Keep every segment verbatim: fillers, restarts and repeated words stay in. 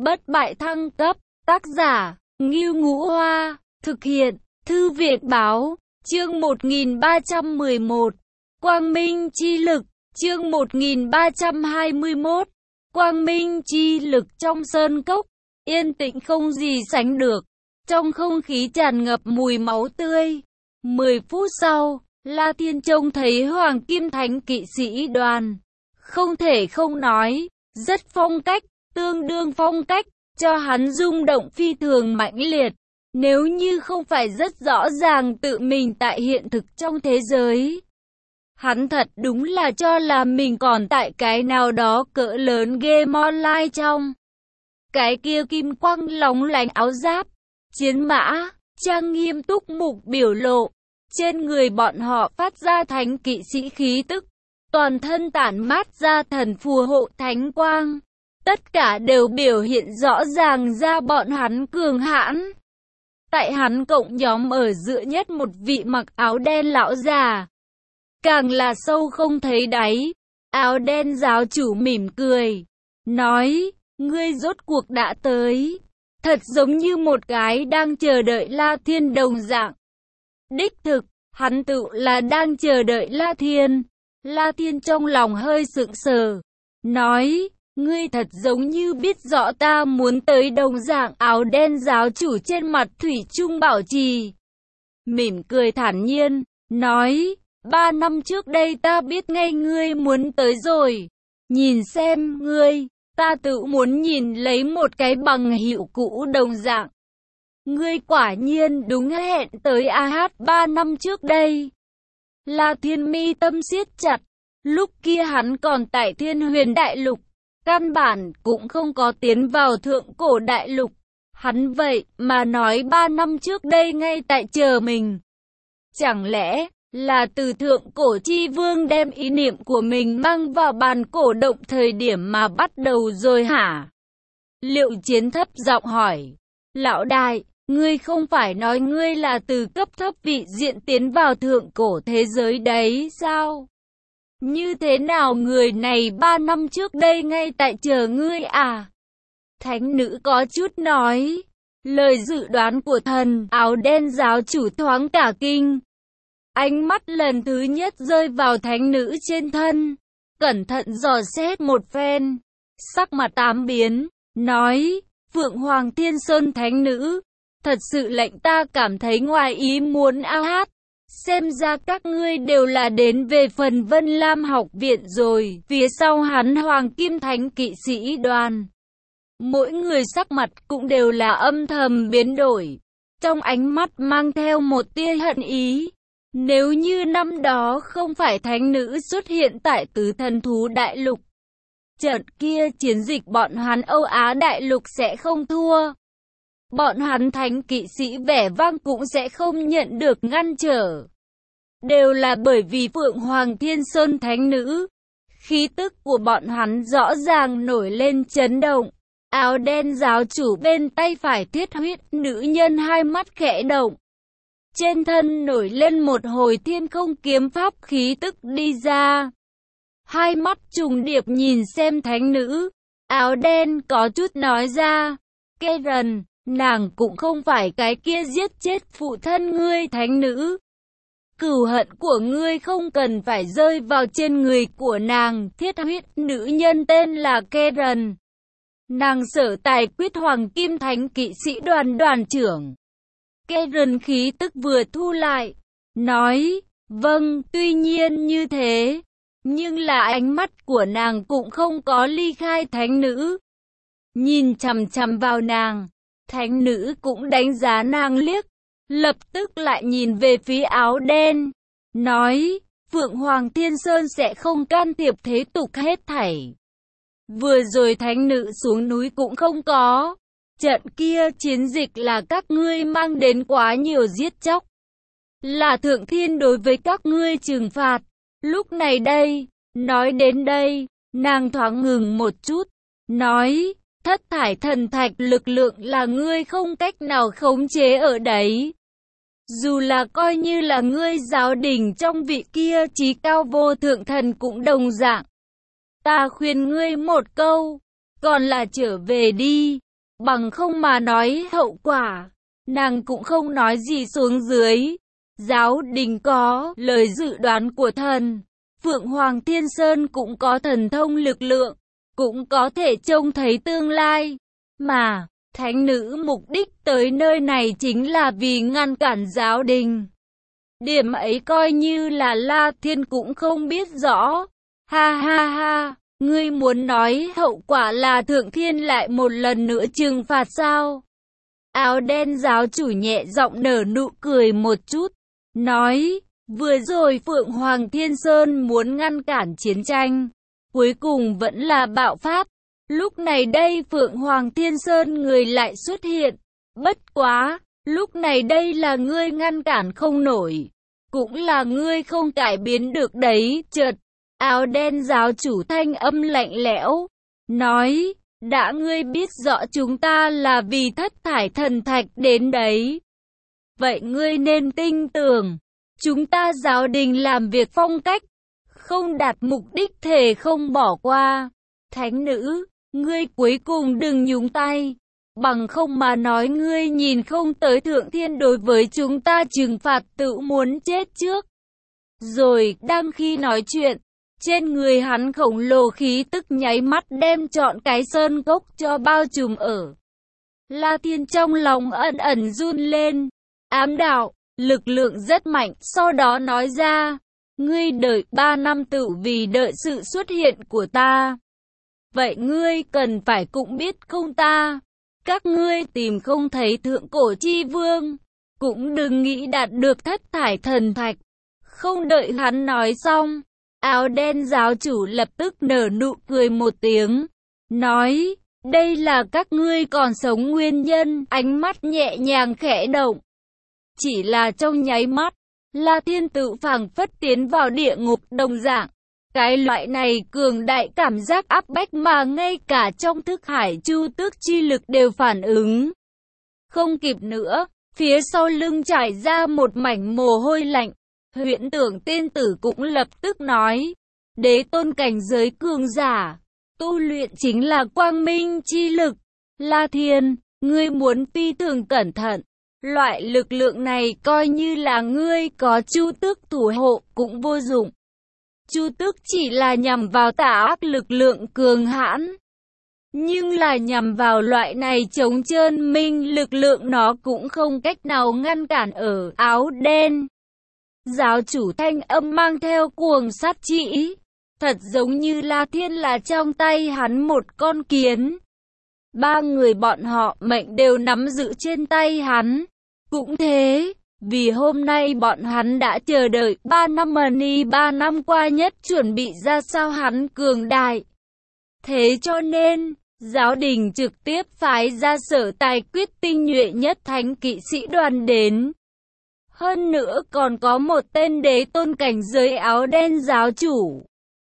Bất bại thăng cấp, tác giả, Ngưu Ngũ Hoa, thực hiện, Thư viện báo, chương một nghìn ba trăm mười một, Quang Minh chi lực, chương một nghìn ba trăm hai mươi mốt, Quang Minh chi lực trong sơn cốc, yên tĩnh không gì sánh được, trong không khí tràn ngập mùi máu tươi. Mười phút sau, La Thiên trông thấy Hoàng Kim Thánh kỵ sĩ đoàn, không thể không nói, rất phong cách, tương đương phong cách, cho hắn rung động phi thường mãnh liệt. Nếu như không phải rất rõ ràng tự mình tại hiện thực trong thế giới, hắn thật đúng là cho là mình còn tại cái nào đó cỡ lớn game online trong. Cái kia kim quang lóng lánh áo giáp, chiến mã, trang nghiêm túc mục biểu lộ, trên người bọn họ phát ra thánh kỵ sĩ khí tức, toàn thân tản mát ra thần phù hộ thánh quang. Tất cả đều biểu hiện rõ ràng ra bọn hắn cường hãn. Tại hắn cộng nhóm ở giữa nhất một vị mặc áo đen lão già, càng là sâu không thấy đáy. Áo đen giáo chủ mỉm cười, nói, ngươi rốt cuộc đã tới. Thật giống như một cái đang chờ đợi La Thiên đồng dạng. Đích thực, hắn tự là đang chờ đợi La Thiên. La Thiên trong lòng hơi sững sờ, nói, ngươi thật giống như biết rõ ta muốn tới đồng dạng. Áo đen giáo chủ trên mặt thủy chung bảo trì, mỉm cười thản nhiên, nói, ba năm trước đây ta biết ngay ngươi muốn tới rồi. Nhìn xem ngươi, ta tự muốn nhìn lấy một cái bằng hữu cũ đồng dạng. Ngươi quả nhiên đúng hẹn tới a hát ba năm trước đây. La Thiên mi tâm siết chặt, lúc kia hắn còn tại Thiên Huyền Đại Lục, căn bản cũng không có tiến vào Thượng Cổ Đại Lục. Hắn vậy mà nói ba năm trước đây ngay tại chờ mình. Chẳng lẽ là từ Thượng Cổ Chi Vương đem ý niệm của mình mang vào bàn cổ động thời điểm mà bắt đầu rồi hả? Liệu Chiến thấp giọng hỏi, lão đại, ngươi không phải nói ngươi là từ cấp thấp vị diện tiến vào Thượng Cổ thế giới đấy sao? Như thế nào người này ba năm trước đây ngay tại chờ ngươi à? Thánh nữ có chút nói, lời dự đoán của thần. Áo đen giáo chủ thoáng cả kinh. Ánh mắt lần thứ nhất rơi vào thánh nữ trên thân, cẩn thận dò xét một phen, sắc mặt tám biến, nói, Phượng Hoàng Thiên Sơn thánh nữ, thật sự lệnh ta cảm thấy ngoài ý muốn a hát. Xem ra các ngươi đều là đến về phần Vân Lam học viện rồi. Phía sau hắn Hoàng Kim Thánh kỵ sĩ đoàn, mỗi người sắc mặt cũng đều là âm thầm biến đổi, trong ánh mắt mang theo một tia hận ý. Nếu như năm đó không phải thánh nữ xuất hiện tại Tứ Thần Thú Đại Lục, trận kia chiến dịch bọn hắn Âu Á Đại Lục sẽ không thua. Bọn hắn thánh kỵ sĩ vẻ vang cũng sẽ không nhận được ngăn trở. Đều là bởi vì Phượng Hoàng Thiên Sơn thánh nữ. Khí tức của bọn hắn rõ ràng nổi lên chấn động. Áo đen giáo chủ bên tay phải thiết huyết nữ nhân hai mắt khẽ động. Trên thân nổi lên một hồi thiên không kiếm pháp khí tức đi ra. Hai mắt trùng điệp nhìn xem thánh nữ. Áo đen có chút nói ra, Karen, nàng cũng không phải cái kia giết chết phụ thân ngươi thánh nữ. Cửu hận của ngươi không cần phải rơi vào trên người của nàng. Thiết huyết nữ nhân tên là Karen, nàng sở tài quyết Hoàng Kim Thánh kỵ sĩ đoàn đoàn trưởng. Karen khí tức vừa thu lại, nói, vâng, tuy nhiên như thế, nhưng là ánh mắt của nàng cũng không có ly khai thánh nữ. Nhìn chằm chằm vào nàng, thánh nữ cũng đánh giá nàng liếc, lập tức lại nhìn về phía áo đen, nói, Phượng Hoàng Thiên Sơn sẽ không can thiệp thế tục hết thảy. Vừa rồi thánh nữ xuống núi cũng không có. Trận kia chiến dịch là các ngươi mang đến quá nhiều giết chóc. Là thượng thiên đối với các ngươi trừng phạt. Lúc này đây, nói đến đây, nàng thoáng ngừng một chút, nói, thất thải thần thạch lực lượng là ngươi không cách nào khống chế ở đấy. Dù là coi như là ngươi giáo đình trong vị kia chí cao vô thượng thần cũng đồng dạng. Ta khuyên ngươi một câu, còn là trở về đi. bằng không mà nói hậu quả, nàng cũng không nói gì xuống dưới. Giáo đình có lời dự đoán của thần, Phượng Hoàng Thiên Sơn cũng có thần thông lực lượng, cũng có thể trông thấy tương lai, mà thánh nữ mục đích tới nơi này chính là vì ngăn cản giáo đình. Điểm ấy coi như là La Thiên cũng không biết rõ. Ha ha ha, ngươi muốn nói hậu quả là Thượng Thiên lại một lần nữa trừng phạt sao? Áo đen giáo chủ nhẹ giọng nở nụ cười một chút, nói, vừa rồi Phượng Hoàng Thiên Sơn muốn ngăn cản chiến tranh, cuối cùng vẫn là bạo phát. Lúc này đây Phượng Hoàng Thiên Sơn người lại xuất hiện, bất quá, lúc này đây là ngươi ngăn cản không nổi, cũng là ngươi không cải biến được đấy. Chợt, áo đen giáo chủ thanh âm lạnh lẽo, nói, đã ngươi biết rõ chúng ta là vì thất thải thần thạch đến đấy. Vậy ngươi nên tin tưởng, chúng ta giáo đình làm việc phong cách, không đạt mục đích thể không bỏ qua. Thánh nữ, ngươi cuối cùng đừng nhúng tay, bằng không mà nói ngươi nhìn không tới Thượng Thiên đối với chúng ta trừng phạt tự muốn chết trước. Rồi, đang khi nói chuyện, trên người hắn khổng lồ khí tức nháy mắt đem trọn cái sơn gốc cho bao trùm ở. La Thiên trong lòng ẩn ẩn run lên, ám đạo, lực lượng rất mạnh, sau đó nói ra, ngươi đợi ba năm tự vì đợi sự xuất hiện của ta. Vậy ngươi cần phải cũng biết không ta, các ngươi tìm không thấy thượng cổ chi vương, cũng đừng nghĩ đạt được thất thải thần thạch. Không đợi hắn nói xong, áo đen giáo chủ lập tức nở nụ cười một tiếng, nói, đây là các ngươi còn sống nguyên nhân. Ánh mắt nhẹ nhàng khẽ động, chỉ là trong nháy mắt, La Thiên tự phảng phất tiến vào địa ngục đồng dạng. Cái loại này cường đại cảm giác áp bách mà ngay cả trong thức hải chu tước chi lực đều phản ứng. Không kịp nữa, phía sau lưng trải ra một mảnh mồ hôi lạnh. Huyễn Tưởng tiên tử cũng lập tức nói, đế tôn cảnh giới cường giả, tu luyện chính là quang minh chi lực. La Thiên, ngươi muốn phi thường cẩn thận. Loại lực lượng này coi như là ngươi có chu tước thủ hộ cũng vô dụng. Chu tước chỉ là nhằm vào tà ác lực lượng cường hãn, nhưng là nhằm vào loại này chống trơn minh lực lượng nó cũng không cách nào ngăn cản. Ở áo đen giáo chủ thanh âm mang theo cuồng sát chỉ, thật giống như La Thiên là trong tay hắn một con kiến. Ba người bọn họ mệnh đều nắm giữ trên tay hắn. Cũng thế, vì hôm nay bọn hắn đã chờ đợi ba năm mà ni ba năm qua nhất chuẩn bị ra sao hắn cường đại. Thế cho nên, giáo đình trực tiếp phái ra sở tài quyết tinh nhuệ nhất thánh kỵ sĩ đoàn đến. Hơn nữa còn có một tên đế tôn cảnh giới áo đen giáo chủ.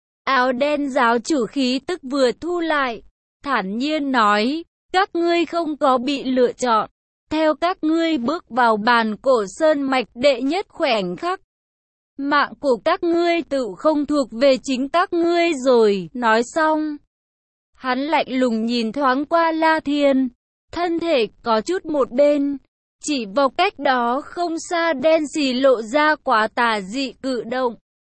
Áo đen giáo chủ khí tức vừa thu lại, thản nhiên nói, các ngươi không có bị lựa chọn. Theo các ngươi bước vào bàn cổ sơn mạch đệ nhất khoảnh khắc, mạng của các ngươi tự không thuộc về chính các ngươi rồi. Nói xong, hắn lạnh lùng nhìn thoáng qua La Thiên, thân thể có chút một bên, chỉ vào cách đó không xa đen xì lộ ra quá tà dị cử động.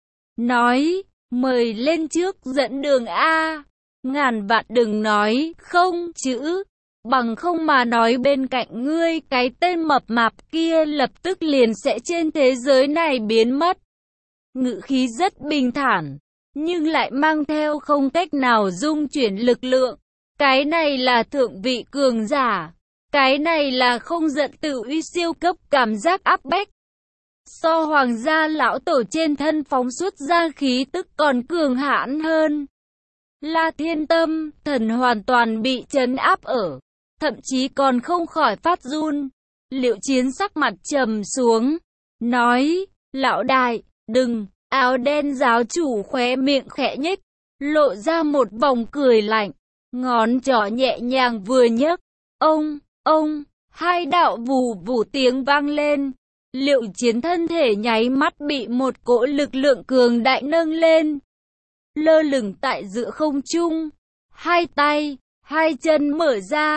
Nói, mời lên trước dẫn đường A, ngàn vạn đừng nói không chữ. Bằng không mà nói bên cạnh ngươi cái tên mập mạp kia lập tức liền sẽ trên thế giới này biến mất. Ngữ khí rất bình thản, nhưng lại mang theo không cách nào dung chuyển lực lượng. Cái này là thượng vị cường giả. Cái này là không giận tự uy siêu cấp cảm giác áp bách. So hoàng gia lão tổ trên thân phóng xuất ra khí tức còn cường hãn hơn. La Thiên tâm thần hoàn toàn bị trấn áp ở. Thậm chí còn không khỏi phát run. Liệu Chiến sắc mặt trầm xuống, nói, lão đại, đừng. Áo đen giáo chủ khóe miệng khẽ nhếch, lộ ra một vòng cười lạnh, ngón trỏ nhẹ nhàng vừa nhấc, ông, ông, hai đạo vù vù tiếng vang lên. Liệu Chiến thân thể nháy mắt bị một cỗ lực lượng cường đại nâng lên, lơ lửng tại giữa không trung, hai tay, hai chân mở ra,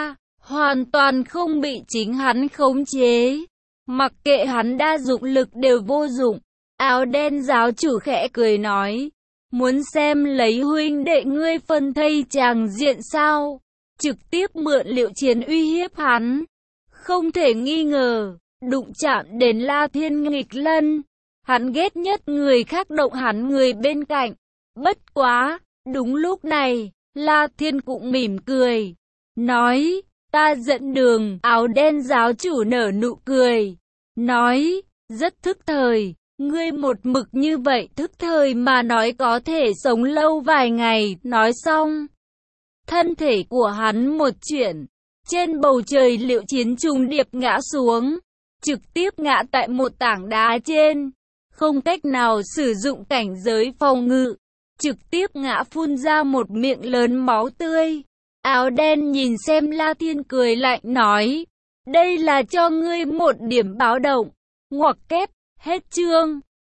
hoàn toàn không bị chính hắn khống chế. Mặc kệ hắn đa dụng lực đều vô dụng. Áo đen giáo chủ khẽ cười nói, muốn xem lấy huynh đệ ngươi phân thây tràng diện sao? Trực tiếp mượn Liệu Chiến uy hiếp hắn. Không thể nghi ngờ, đụng chạm đến La Thiên nghịch lân. Hắn ghét nhất người khác động hắn người bên cạnh. Bất quá, đúng lúc này, La Thiên cũng mỉm cười. Nói, ta dẫn đường. Áo đen giáo chủ nở nụ cười. Nói, rất thức thời. Ngươi một mực như vậy thức thời mà nói có thể sống lâu vài ngày. Nói xong, thân thể của hắn một chuyển. Trên bầu trời Liệu Chiến trùng điệp ngã xuống. Trực tiếp ngã tại một tảng đá trên. Không cách nào sử dụng cảnh giới phòng ngự. Trực tiếp ngã phun ra một miệng lớn máu tươi. Áo đen nhìn xem La Thiên cười lạnh nói. Đây là cho ngươi một điểm báo động. Ngoặc kép, hết chương.